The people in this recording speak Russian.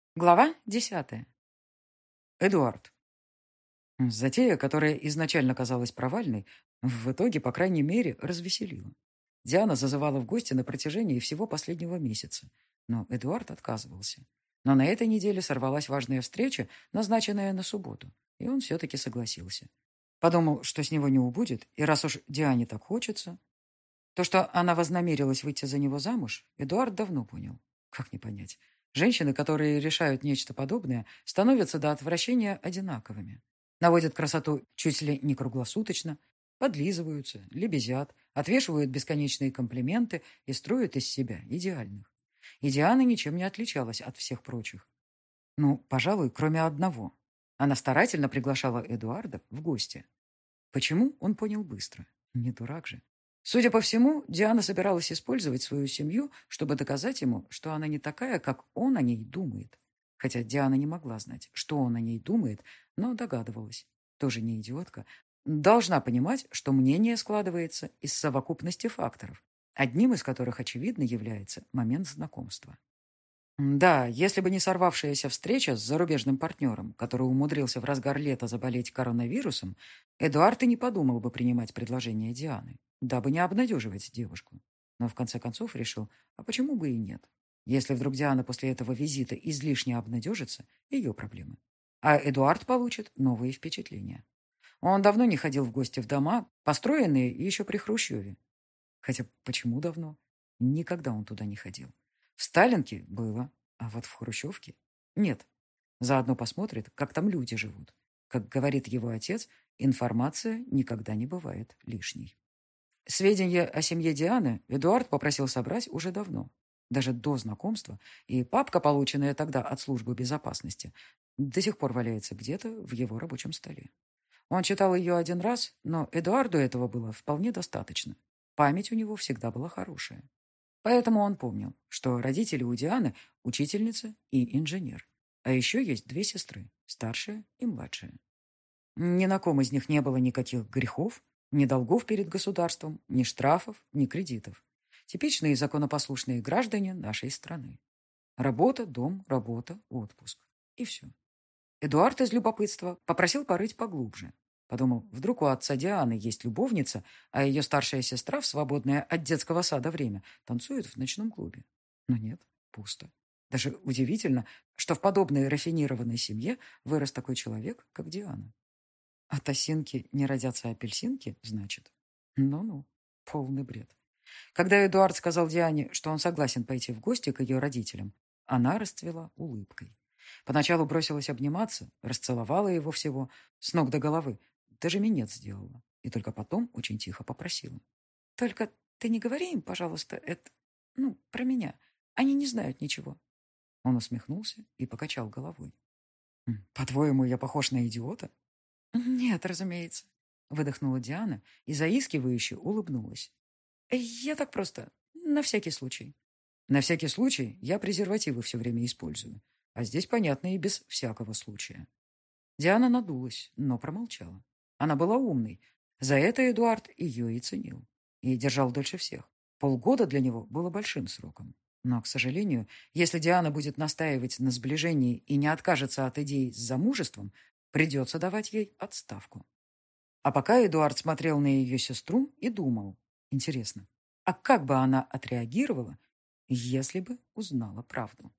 Глава 10. Эдуард. Затея, которая изначально казалась провальной, в итоге, по крайней мере, развеселила. Диана зазывала в гости на протяжении всего последнего месяца, но Эдуард отказывался. Но на этой неделе сорвалась важная встреча, назначенная на субботу, и он все-таки согласился. Подумал, что с него не убудет, и раз уж Диане так хочется... То, что она вознамерилась выйти за него замуж, Эдуард давно понял. Как не понять? Женщины, которые решают нечто подобное, становятся до отвращения одинаковыми. Наводят красоту чуть ли не круглосуточно, подлизываются, лебезят, отвешивают бесконечные комплименты и строят из себя идеальных. И Диана ничем не отличалась от всех прочих. Ну, пожалуй, кроме одного. Она старательно приглашала Эдуарда в гости. Почему, он понял быстро. Не дурак же. Судя по всему, Диана собиралась использовать свою семью, чтобы доказать ему, что она не такая, как он о ней думает. Хотя Диана не могла знать, что он о ней думает, но догадывалась. Тоже не идиотка. Должна понимать, что мнение складывается из совокупности факторов, одним из которых, очевидно, является момент знакомства. Да, если бы не сорвавшаяся встреча с зарубежным партнером, который умудрился в разгар лета заболеть коронавирусом, Эдуард и не подумал бы принимать предложение Дианы, дабы не обнадеживать девушку. Но в конце концов решил, а почему бы и нет? Если вдруг Диана после этого визита излишне обнадежится, ее проблемы. А Эдуард получит новые впечатления. Он давно не ходил в гости в дома, построенные еще при Хрущеве. Хотя почему давно? Никогда он туда не ходил. В Сталинке было, а вот в Хрущевке нет. Заодно посмотрит, как там люди живут. Как говорит его отец, информация никогда не бывает лишней. Сведения о семье Дианы Эдуард попросил собрать уже давно, даже до знакомства, и папка, полученная тогда от службы безопасности, до сих пор валяется где-то в его рабочем столе. Он читал ее один раз, но Эдуарду этого было вполне достаточно. Память у него всегда была хорошая. Поэтому он помнил, что родители у Дианы– учительница и инженер. А еще есть две сестры, старшая и младшая. Ни на ком из них не было никаких грехов, ни долгов перед государством, ни штрафов, ни кредитов. Типичные законопослушные граждане нашей страны. Работа, дом, работа, отпуск. И все. Эдуард из любопытства попросил порыть поглубже. Подумал, вдруг у отца Дианы есть любовница, а ее старшая сестра в свободное от детского сада время танцует в ночном клубе. Но нет, пусто. Даже удивительно, что в подобной рафинированной семье вырос такой человек, как Диана. От осинки не родятся апельсинки, значит? Ну-ну, полный бред. Когда Эдуард сказал Диане, что он согласен пойти в гости к ее родителям, она расцвела улыбкой. Поначалу бросилась обниматься, расцеловала его всего, с ног до головы, даже минет сделала. И только потом очень тихо попросила. «Только ты не говори им, пожалуйста, это... про меня. Они не знают ничего». Он усмехнулся и покачал головой. «По-твоему, я похож на идиота?» «Нет, разумеется», — выдохнула Диана и заискивающе улыбнулась. «Я так просто, на всякий случай». «На всякий случай я презервативы все время использую. А здесь, понятно, и без всякого случая». Диана надулась, но промолчала. Она была умной. За это Эдуард ее и ценил. И держал дольше всех. Полгода для него было большим сроком. Но, к сожалению, если Диана будет настаивать на сближении и не откажется от идей с замужеством, придется давать ей отставку. А пока Эдуард смотрел на ее сестру и думал, интересно, а как бы она отреагировала, если бы узнала правду?